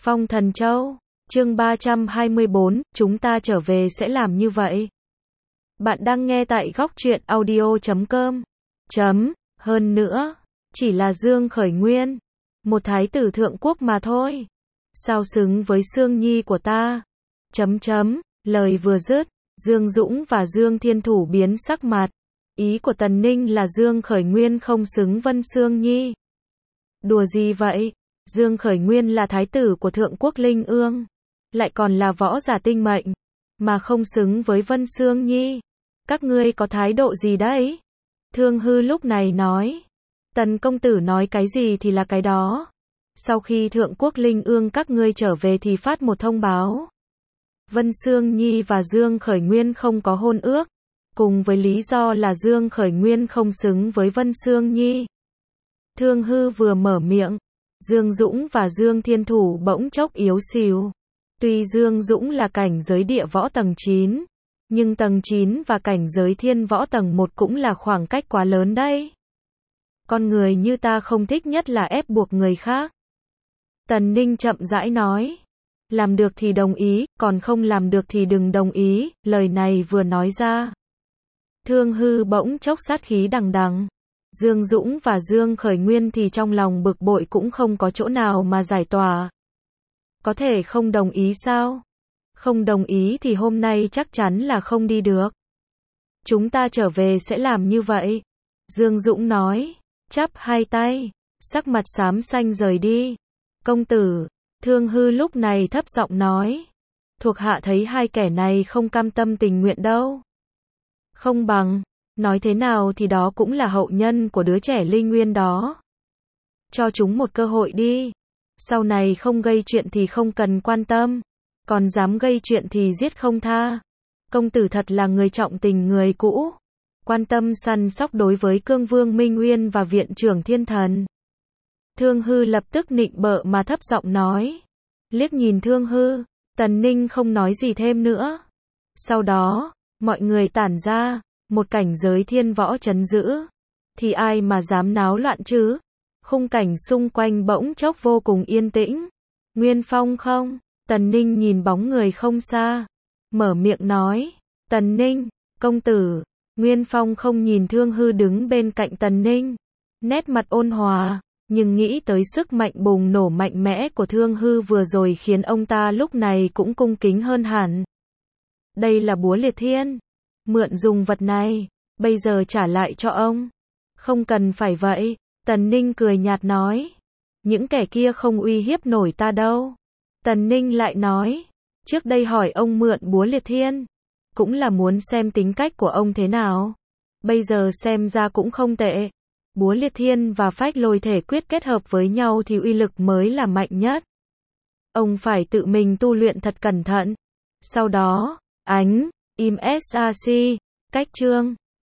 Phong Thần Châu, chương 324, chúng ta trở về sẽ làm như vậy. Bạn đang nghe tại góc truyện audio.com. Hơn nữa, chỉ là Dương Khởi Nguyên, một thái tử thượng quốc mà thôi. Sao xứng với Sương Nhi của ta? Lời vừa dứt, Dương Dũng và Dương Thiên Thủ biến sắc mặt. Ý của Tần Ninh là Dương Khởi Nguyên không xứng Vân Sương Nhi. Đùa gì vậy? Dương Khởi Nguyên là thái tử của Thượng Quốc Linh Ương, lại còn là võ giả tinh mệnh, mà không xứng với Vân Sương Nhi. Các ngươi có thái độ gì đấy? Thương Hư lúc này nói. Tần công tử nói cái gì thì là cái đó. Sau khi Thượng Quốc Linh Ương các ngươi trở về thì phát một thông báo. Vân Sương Nhi và Dương Khởi Nguyên không có hôn ước, cùng với lý do là Dương Khởi Nguyên không xứng với Vân Sương Nhi. Thương Hư vừa mở miệng, Dương Dũng và Dương Thiên Thủ bỗng chốc yếu xìu. Tuy Dương Dũng là cảnh giới địa võ tầng 9, nhưng tầng 9 và cảnh giới thiên võ tầng 1 cũng là khoảng cách quá lớn đấy. Con người như ta không thích nhất là ép buộc người khác. Tần Ninh chậm rãi nói. Làm được thì đồng ý, còn không làm được thì đừng đồng ý. Lời này vừa nói ra, Thương Hư bỗng chốc sát khí đằng đằng. Dương Dũng và Dương Khởi Nguyên thì trong lòng bực bội cũng không có chỗ nào mà giải tỏa. Có thể không đồng ý sao? Không đồng ý thì hôm nay chắc chắn là không đi được. Chúng ta trở về sẽ làm như vậy. Dương Dũng nói, chắp hai tay, sắc mặt xám xanh rời đi. Công tử, Thương Hư lúc này thấp giọng nói. Thuộc hạ thấy hai kẻ này không cam tâm tình nguyện đâu. Không bằng, nói thế nào thì đó cũng là hậu nhân của đứa trẻ Linh Nguyên đó. Cho chúng một cơ hội đi. Sau này không gây chuyện thì không cần quan tâm, còn dám gây chuyện thì giết không tha. Công tử thật là người trọng tình người cũ, quan tâm săn sóc đối với Cương Vương Minh Nguyên và Viện trưởng Thiên Thần. Thương Hư lập tức nịnh bợ mà thấp giọng nói. Liếc nhìn Thương Hư, Tần Ninh không nói gì thêm nữa. Sau đó, mọi người tản ra, một cảnh giới thiên võ trấn giữ. Thì ai mà dám náo loạn chứ? Khung cảnh xung quanh bỗng chốc vô cùng yên tĩnh. Nguyên Phong không? Tần Ninh nhìn bóng người không xa, mở miệng nói. Tần Ninh, công tử. Nguyên Phong không nhìn Thương Hư đứng bên cạnh Tần Ninh, nét mặt ôn hòa, nhưng nghĩ tới sức mạnh bùng nổ mạnh mẽ của Thương Hư vừa rồi khiến ông ta lúc này cũng cung kính hơn hẳn. Đây là búa liệt thiên, mượn dùng vật này, bây giờ trả lại cho ông. Không cần phải vậy, Tần Ninh cười nhạt nói. Những kẻ kia không uy hiếp nổi ta đâu. Tần Ninh lại nói, trước đây hỏi ông mượn búa liệt thiên, cũng là muốn xem tính cách của ông thế nào. Bây giờ xem ra cũng không tệ. Búa liệt thiên và phách lôi thể quyết kết hợp với nhau thì uy lực mới là mạnh nhất. Ông phải tự mình tu luyện thật cẩn thận. Sau đó, im SAC, cách chương.